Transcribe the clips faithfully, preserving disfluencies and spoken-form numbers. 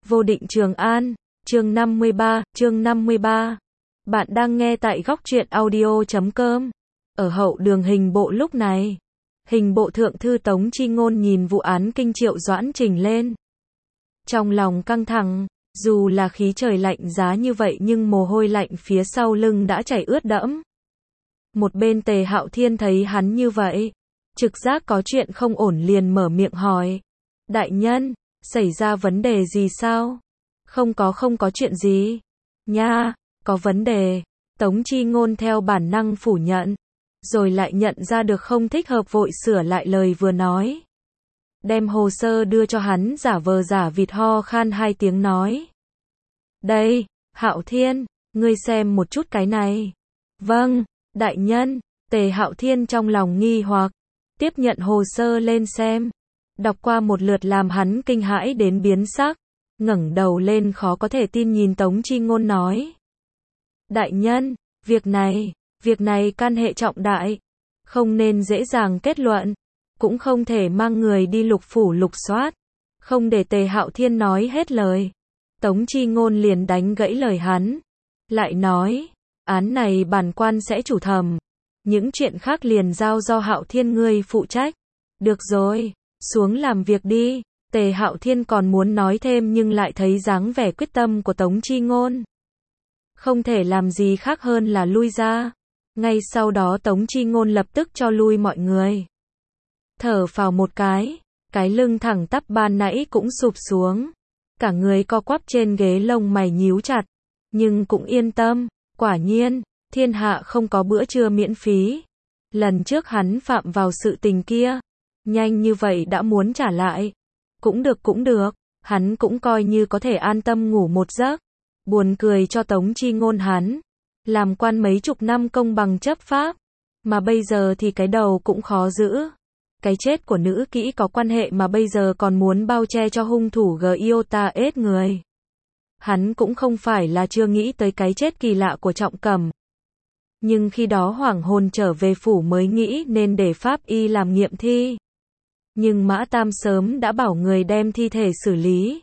Vô định Trường An, chương năm mươi ba, chương năm mươi ba. Bạn đang nghe tại góc truyện audio chấm com. Ở hậu đường hình bộ lúc này, hình bộ thượng thư Tống Chi Ngôn nhìn vụ án kinh Triệu Doãn trình lên. Trong lòng căng thẳng, dù là khí trời lạnh giá như vậy nhưng mồ hôi lạnh phía sau lưng đã chảy ướt đẫm. Một bên Tề Hạo Thiên thấy hắn như vậy, trực giác có chuyện không ổn liền mở miệng hỏi. Đại nhân, xảy ra vấn đề gì sao? Không có không có chuyện gì. Nha, có vấn đề. Tống Chi Ngôn theo bản năng phủ nhận, rồi lại nhận ra được không thích hợp vội sửa lại lời vừa nói. Đem hồ sơ đưa cho hắn giả vờ giả vịt ho khan hai tiếng nói. Đây, Hạo Thiên, ngươi xem một chút cái này. Vâng, đại nhân. Tề Hạo Thiên trong lòng nghi hoặc, tiếp nhận hồ sơ lên xem. Đọc qua một lượt làm hắn kinh hãi đến biến sắc, ngẩng đầu lên khó có thể tin nhìn Tống Chi Ngôn nói. Đại nhân, việc này, việc này can hệ trọng đại, không nên dễ dàng kết luận, cũng không thể mang người đi lục phủ lục soát. Không để Tề Hạo Thiên nói hết lời, Tống Chi Ngôn liền đánh gãy lời hắn, lại nói, án này bản quan sẽ chủ thẩm, những chuyện khác liền giao do Hạo Thiên ngươi phụ trách. Được rồi, xuống làm việc đi. Tề Hạo Thiên còn muốn nói thêm nhưng lại thấy dáng vẻ quyết tâm của Tống Chi Ngôn, không thể làm gì khác hơn là lui ra. Ngay sau đó Tống Chi Ngôn lập tức cho lui mọi người. Thở phào một cái, cái lưng thẳng tắp ban nãy cũng sụp xuống, cả người co quắp trên ghế lông mày nhíu chặt, nhưng cũng yên tâm, quả nhiên, thiên hạ không có bữa trưa miễn phí. Lần trước hắn phạm vào sự tình kia, nhanh như vậy đã muốn trả lại. Cũng được cũng được, hắn cũng coi như có thể an tâm ngủ một giấc. Buồn cười cho Tống Chi Ngôn hắn, làm quan mấy chục năm công bằng chấp pháp, mà bây giờ thì cái đầu cũng khó giữ. Cái chết của nữ kỹ có quan hệ mà bây giờ còn muốn bao che cho hung thủ Giota ết người. Hắn cũng không phải là chưa nghĩ tới cái chết kỳ lạ của Trọng Cẩm. Nhưng khi đó hoảng hồn trở về phủ mới nghĩ nên để pháp y làm nghiệm thi. Nhưng Mã Tam sớm đã bảo người đem thi thể xử lý.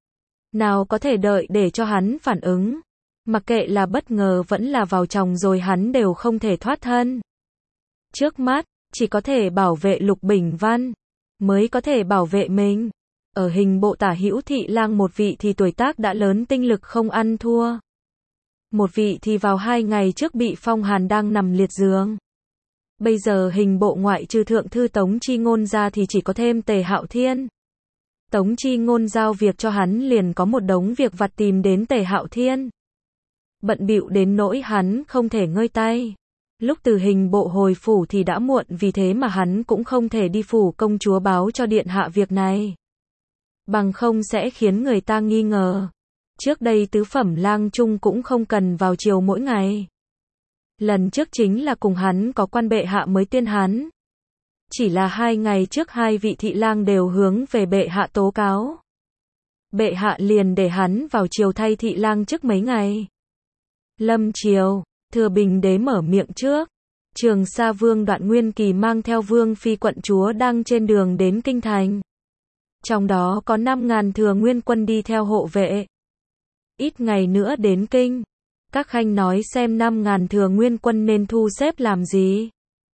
Nào có thể đợi để cho hắn phản ứng. Mặc kệ là bất ngờ vẫn là vào chồng rồi hắn đều không thể thoát thân. Trước mắt, chỉ có thể bảo vệ Lục Bình Văn, mới có thể bảo vệ mình. Ở hình bộ tả hữu thị lang một vị thì tuổi tác đã lớn tinh lực không ăn thua. Một vị thì vào hai ngày trước bị phong hàn đang nằm liệt giường. Bây giờ hình bộ ngoại trừ thượng thư Tống Chi Ngôn ra thì chỉ có thêm Tề Hạo Thiên. Tống Chi Ngôn giao việc cho hắn liền có một đống việc vặt tìm đến Tề Hạo Thiên. Bận bịu đến nỗi hắn không thể ngơi tay. Lúc từ hình bộ hồi phủ thì đã muộn, vì thế mà hắn cũng không thể đi phủ công chúa báo cho điện hạ việc này. Bằng không sẽ khiến người ta nghi ngờ. Trước đây tứ phẩm lang trung cũng không cần vào chiều mỗi ngày. Lần trước chính là cùng hắn có quan bệ hạ mới tiên hắn. Chỉ là hai ngày trước hai vị thị lang đều hướng về bệ hạ tố cáo. Bệ hạ liền để hắn vào triều thay thị lang trước mấy ngày. Lâm triều, Thừa Bình đế mở miệng trước. Trường Sa Vương Đoạn Nguyên Kỳ mang theo Vương phi quận chúa đang trên đường đến kinh thành. Trong đó có năm ngàn thừa nguyên quân đi theo hộ vệ. Ít ngày nữa đến kinh. Các khanh nói xem năm ngàn thừa nguyên quân nên thu xếp làm gì.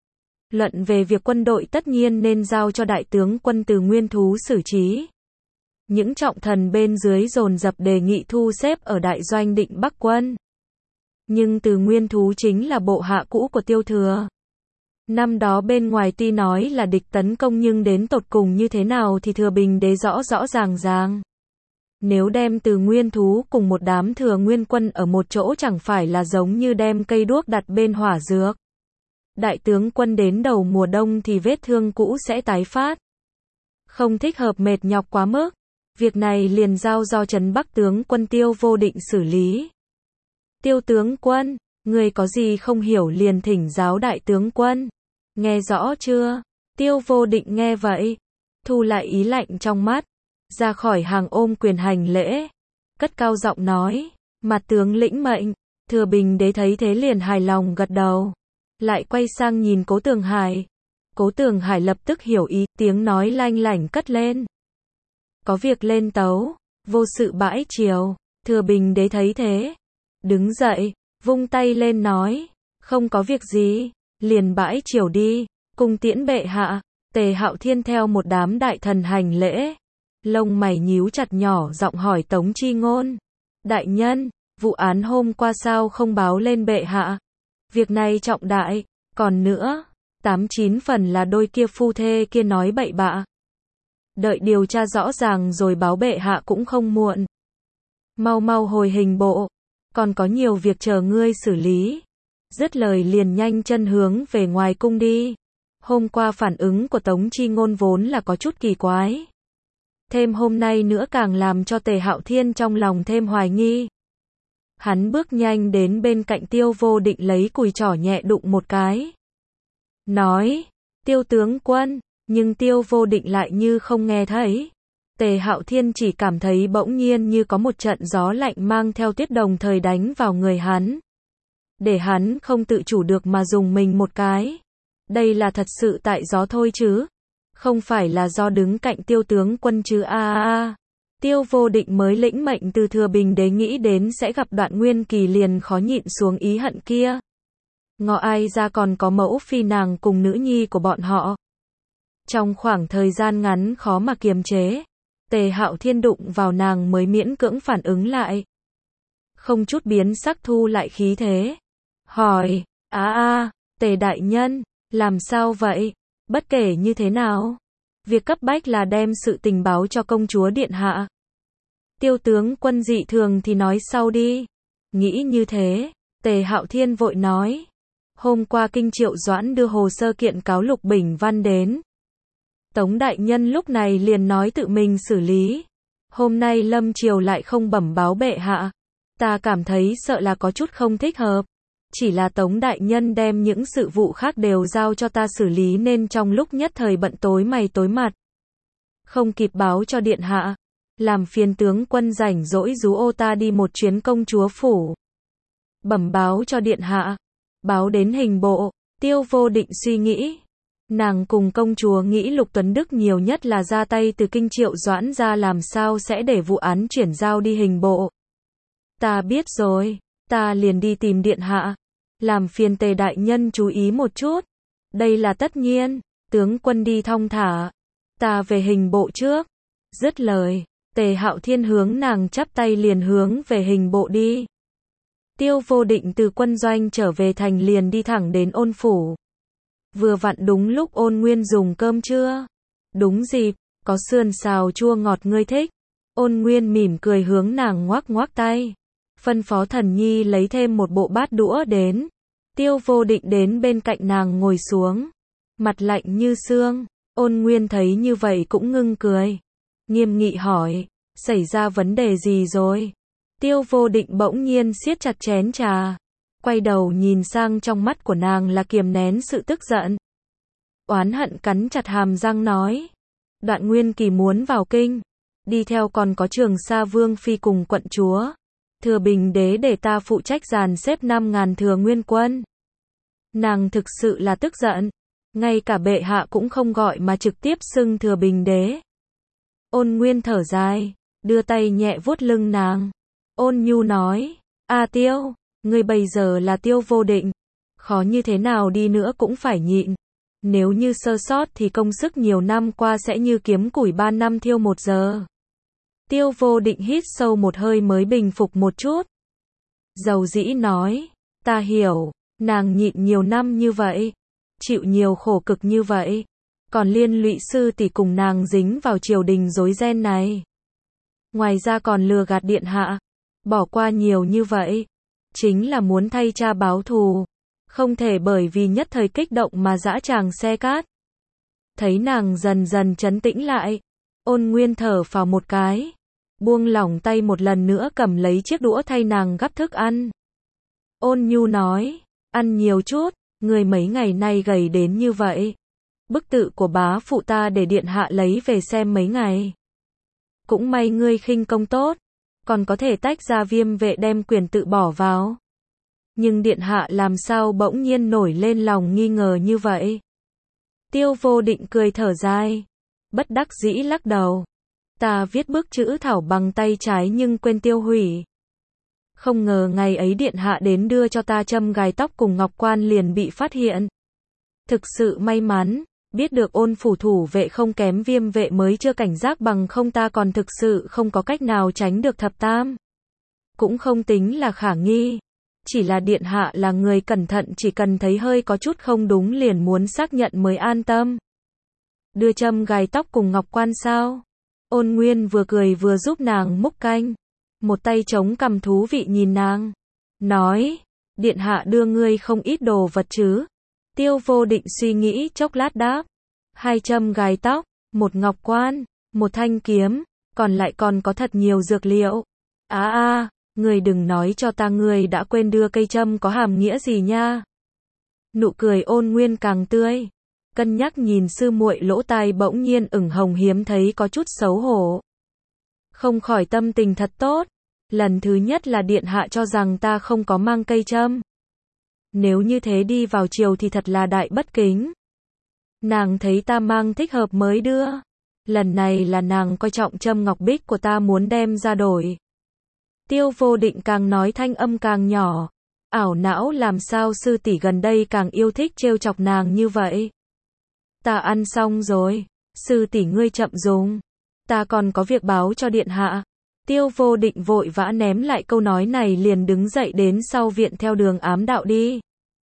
Luận về việc quân đội tất nhiên nên giao cho đại tướng quân Từ Nguyên Thú xử trí. Những trọng thần bên dưới dồn dập đề nghị thu xếp ở đại doanh Định Bắc quân. Nhưng Từ Nguyên Thú chính là bộ hạ cũ của Tiêu Thừa. Năm đó bên ngoài tuy nói là địch tấn công nhưng đến tột cùng như thế nào thì Thừa Bình đế rõ rõ ràng ràng. Nếu đem Từ Nguyên Thú cùng một đám thừa nguyên quân ở một chỗ chẳng phải là giống như đem cây đuốc đặt bên hỏa dược. Đại tướng quân đến đầu mùa đông thì vết thương cũ sẽ tái phát. Không thích hợp mệt nhọc quá mức. Việc này liền giao do Trấn Bắc tướng quân Tiêu Vô Định xử lý. Tiêu tướng quân, người có gì không hiểu liền thỉnh giáo đại tướng quân. Nghe rõ chưa? Tiêu Vô Định nghe vậy, thu lại ý lạnh trong mắt, ra khỏi hàng ôm quyền hành lễ, cất cao giọng nói, mặt tướng lĩnh mệnh. Thừa Bình đế thấy thế liền hài lòng gật đầu, lại quay sang nhìn Cố Tường Hải. Cố Tường Hải lập tức hiểu ý, tiếng nói lanh lảnh cất lên. Có việc lên tấu, Vô sự bãi triều. Thừa Bình Đế thấy thế, đứng dậy, vung tay lên nói, không có việc gì, liền bãi triều đi, cung tiễn bệ hạ. Tề Hạo Thiên theo một đám đại thần hành lễ, lông mày nhíu chặt nhỏ giọng hỏi Tống Chi Ngôn, đại nhân, vụ án hôm qua sao không báo lên bệ hạ? Việc này trọng đại, còn nữa, tám chín phần là đôi kia phu thê kia nói bậy bạ. Đợi điều tra rõ ràng rồi báo bệ hạ cũng không muộn. Mau mau hồi hình bộ, còn có nhiều việc chờ ngươi xử lý. Dứt lời liền nhanh chân hướng về ngoài cung đi. Hôm qua phản ứng của Tống Chi Ngôn vốn là có chút kỳ quái. Thêm hôm nay nữa càng làm cho Tề Hạo Thiên trong lòng thêm hoài nghi. Hắn bước nhanh đến bên cạnh Tiêu Vô Định lấy cùi trỏ nhẹ đụng một cái. Nói, Tiêu tướng quân, nhưng Tiêu Vô Định lại như không nghe thấy. Tề Hạo Thiên chỉ cảm thấy bỗng nhiên như có một trận gió lạnh mang theo tuyết đồng thời đánh vào người hắn. Để hắn không tự chủ được mà dùng mình một cái. Đây là thật sự tại gió thôi chứ. Không phải là do đứng cạnh Tiêu tướng quân chứ a a a. Tiêu Vô Định mới lĩnh mệnh từ Thừa Bình Đế nghĩ đến sẽ gặp Đoạn Nguyên Kỳ liền khó nhịn xuống ý hận kia. Ngọ ai ra còn có mẫu phi nàng cùng nữ nhi của bọn họ. Trong khoảng thời gian ngắn khó mà kiềm chế. Tề Hạo Thiên đụng vào nàng mới miễn cưỡng phản ứng lại. Không chút biến sắc thu lại khí thế. Hỏi, á a, Tề đại nhân, làm sao vậy? Bất kể như thế nào, việc cấp bách là đem sự tình báo cho công chúa điện hạ. Tiêu tướng quân dị thường thì nói sau đi. Nghĩ như thế, Tề Hạo Thiên vội nói. Hôm qua Kinh Triệu Doãn đưa hồ sơ kiện cáo Lục Bình Văn đến. Tống đại nhân lúc này liền nói tự mình xử lý. Hôm nay Lâm Triều lại không bẩm báo bệ hạ. Ta cảm thấy sợ là có chút không thích hợp. Chỉ là Tống đại nhân đem những sự vụ khác đều giao cho ta xử lý nên trong lúc nhất thời bận tối mày tối mặt. Không kịp báo cho điện hạ. Làm phiền tướng quân rảnh rỗi rú ô ta đi một chuyến công chúa phủ. Bẩm báo cho điện hạ. Báo đến hình bộ. Tiêu Vô Định suy nghĩ. Nàng cùng công chúa nghĩ Lục Tuấn Đức nhiều nhất là ra tay từ Kinh Triệu Doãn ra làm sao sẽ để vụ án chuyển giao đi hình bộ. Ta biết rồi, ta liền đi tìm điện hạ. Làm phiền Tề đại nhân chú ý một chút. Đây là tất nhiên, tướng quân đi thong thả. Ta về hình bộ trước. Dứt lời, Tề Hạo Thiên hướng nàng chắp tay liền hướng về hình bộ đi. Tiêu Vô Định từ quân doanh trở về thành liền đi thẳng đến Ôn phủ. Vừa vặn đúng lúc Ôn Nguyên dùng cơm trưa. Đúng dịp, có sườn xào chua ngọt ngươi thích. Ôn Nguyên mỉm cười hướng nàng ngoắc ngoắc tay. Phân phó Thần Nhi lấy thêm một bộ bát đũa đến. Tiêu Vô Định đến bên cạnh nàng ngồi xuống. Mặt lạnh như xương. Ôn Nguyên thấy như vậy cũng ngưng cười. Nghiêm nghị hỏi, xảy ra vấn đề gì rồi? Tiêu Vô Định bỗng nhiên siết chặt chén trà. Quay đầu nhìn sang trong mắt của nàng là kiềm nén sự tức giận. Oán hận cắn chặt hàm răng nói. Đoạn Nguyên Kỳ muốn vào kinh. Đi theo còn có Trường Sa Vương Phi cùng quận chúa. Thừa Bình Đế để ta phụ trách dàn xếp năm ngàn thừa nguyên quân. Nàng thực sự là tức giận. Ngay cả bệ hạ cũng không gọi mà trực tiếp xưng Thừa Bình Đế. Ôn Nguyên thở dài. Đưa tay nhẹ vuốt lưng nàng. Ôn nhu nói. A Tiêu. Ngươi bây giờ là Tiêu Vô Định. Khó như thế nào đi nữa cũng phải nhịn. Nếu như sơ sót thì công sức nhiều năm qua sẽ như kiếm củi ba năm thiêu một giờ. Tiêu Vô Định hít sâu một hơi mới bình phục một chút. Dầu dĩ nói. Ta hiểu. Nàng nhịn nhiều năm như vậy. Chịu nhiều khổ cực như vậy. Còn liên lụy sư tỷ cùng nàng dính vào triều đình rối ren này. Ngoài ra còn lừa gạt điện hạ. Bỏ qua nhiều như vậy. Chính là muốn thay cha báo thù. Không thể bởi vì nhất thời kích động mà dã tràng xe cát. Thấy nàng dần dần trấn tĩnh lại. Ôn Nguyên thở phào một cái. Buông lỏng tay một lần nữa cầm lấy chiếc đũa thay nàng gắp thức ăn. Ôn nhu nói. Ăn nhiều chút. Người mấy ngày nay gầy đến như vậy. Bức tự của bá phụ ta để điện hạ lấy về xem mấy ngày. Cũng may ngươi khinh công tốt. Còn có thể tách ra Viêm Vệ đem quyền tự bỏ vào. Nhưng điện hạ làm sao bỗng nhiên nổi lên lòng nghi ngờ như vậy? Tiêu Vô Định cười thở dài. Bất đắc dĩ lắc đầu. Ta viết bức chữ thảo bằng tay trái nhưng quên tiêu hủy. Không ngờ ngày ấy điện hạ đến đưa cho ta châm gài tóc cùng ngọc quan liền bị phát hiện. Thực sự may mắn, biết được Ôn phủ thủ vệ không kém Viêm vệ mới chưa cảnh giác, bằng không ta còn thực sự không có cách nào tránh được thập tam. Cũng không tính là khả nghi. Chỉ là điện hạ là người cẩn thận, chỉ cần thấy hơi có chút không đúng liền muốn xác nhận mới an tâm. Đưa châm gài tóc cùng ngọc quan sao? Ôn Nguyên vừa cười vừa giúp nàng múc canh. Một tay chống cằm thú vị nhìn nàng. Nói, điện hạ đưa ngươi không ít đồ vật chứ? Tiêu Vô Định suy nghĩ chốc lát đáp. Hai châm gài tóc, một ngọc quan, một thanh kiếm, còn lại còn có thật nhiều dược liệu. Á à, a, à, ngươi đừng nói cho ta ngươi đã quên đưa cây châm có hàm nghĩa gì nha. Nụ cười Ôn Nguyên càng tươi. Cân nhắc nhìn sư muội lỗ tai bỗng nhiên ửng hồng, hiếm thấy có chút xấu hổ. Không khỏi tâm tình thật tốt. Lần thứ nhất là điện hạ cho rằng ta không có mang cây châm. Nếu như thế đi vào chiều thì thật là đại bất kính. Nàng thấy ta mang thích hợp mới đưa. Lần này là nàng coi trọng châm ngọc bích của ta muốn đem ra đổi. Tiêu Vô Định càng nói thanh âm càng nhỏ. Ảo não làm sao sư tỷ gần đây càng yêu thích trêu chọc nàng như vậy. Ta ăn xong rồi. Sư tỷ ngươi chậm dùng. Ta còn có việc báo cho điện hạ. Tiêu Vô Định vội vã ném lại câu nói này liền đứng dậy đến sau viện theo đường ám đạo đi.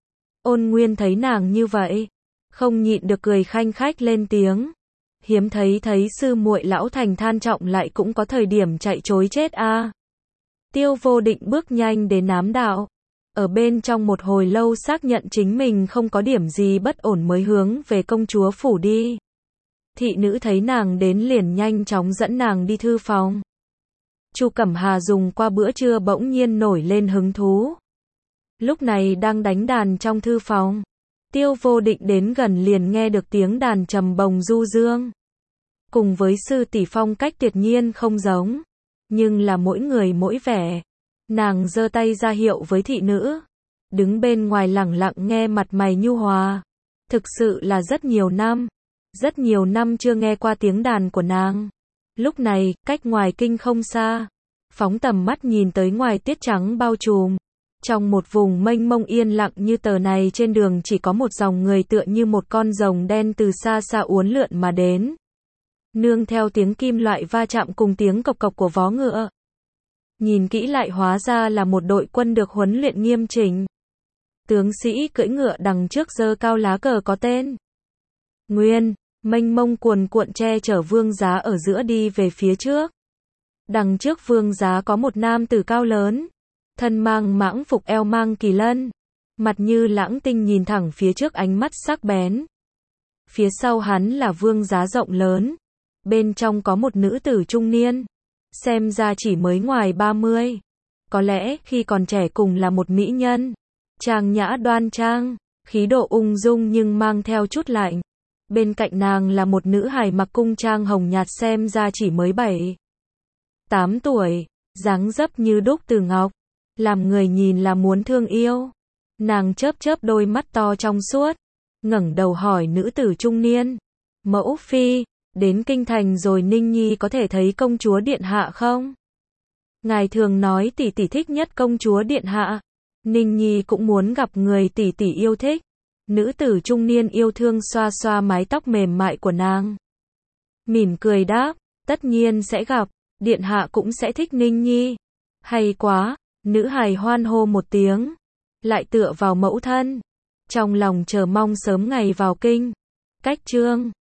Ôn Nguyên thấy nàng như vậy, không nhịn được cười khanh khách lên tiếng. Hiếm thấy thấy sư muội lão thành than trọng lại cũng có thời điểm chạy chối chết a. À. Tiêu Vô Định bước nhanh đến ám đạo. Ở bên trong một hồi lâu xác nhận chính mình không có điểm gì bất ổn mới hướng về công chúa phủ đi. Thị nữ thấy nàng đến liền nhanh chóng dẫn nàng đi thư phòng. Chu Cẩm Hà dùng qua bữa trưa bỗng nhiên nổi lên hứng thú. Lúc này đang đánh đàn trong thư phòng. Tiêu Vô Định đến gần liền nghe được tiếng đàn trầm bồng du dương. Cùng với sư tỷ phong cách tuyệt nhiên không giống. Nhưng là mỗi người mỗi vẻ. Nàng giơ tay ra hiệu với thị nữ. Đứng bên ngoài lẳng lặng nghe mặt mày nhu hòa. Thực sự là rất nhiều năm. Rất nhiều năm chưa nghe qua tiếng đàn của nàng. Lúc này, cách ngoài kinh không xa. Phóng tầm mắt nhìn tới ngoài tiết trắng bao trùm. Trong một vùng mênh mông yên lặng như tờ này trên đường chỉ có một dòng người tựa như một con rồng đen từ xa xa uốn lượn mà đến. Nương theo tiếng kim loại va chạm cùng tiếng cộc cộc của vó ngựa. Nhìn kỹ lại hóa ra là một đội quân được huấn luyện nghiêm chỉnh. Tướng sĩ cưỡi ngựa đằng trước giơ cao lá cờ có tên Nguyên, mênh mông cuồn cuộn che chở Vương Giá ở giữa đi về phía trước. Đằng trước Vương Giá có một nam tử cao lớn, thân mang mãng phục eo mang kỳ lân, mặt như lãng tinh nhìn thẳng phía trước ánh mắt sắc bén. Phía sau hắn là Vương Giá rộng lớn, bên trong có một nữ tử trung niên, xem ra chỉ mới ngoài ba mươi. Có lẽ khi còn trẻ cùng là một mỹ nhân, trang nhã đoan trang, khí độ ung dung nhưng mang theo chút lạnh. Bên cạnh nàng là một nữ hài mặc cung trang hồng nhạt xem ra chỉ mới bảy, tám tuổi, dáng dấp như đúc từ ngọc, làm người nhìn là muốn thương yêu. Nàng chớp chớp đôi mắt to trong suốt, ngẩng đầu hỏi nữ tử trung niên, mẫu phi, đến kinh thành rồi Ninh Nhi có thể thấy công chúa điện hạ không? Ngài thường nói tỷ tỷ thích nhất công chúa điện hạ, Ninh Nhi cũng muốn gặp người tỷ tỷ yêu thích. Nữ tử trung niên yêu thương xoa xoa mái tóc mềm mại của nàng. Mỉm cười đáp, tất nhiên sẽ gặp, điện hạ cũng sẽ thích Ninh Nhi. Hay quá, nữ hài hoan hô một tiếng, lại tựa vào mẫu thân, trong lòng chờ mong sớm ngày vào kinh. Cách chương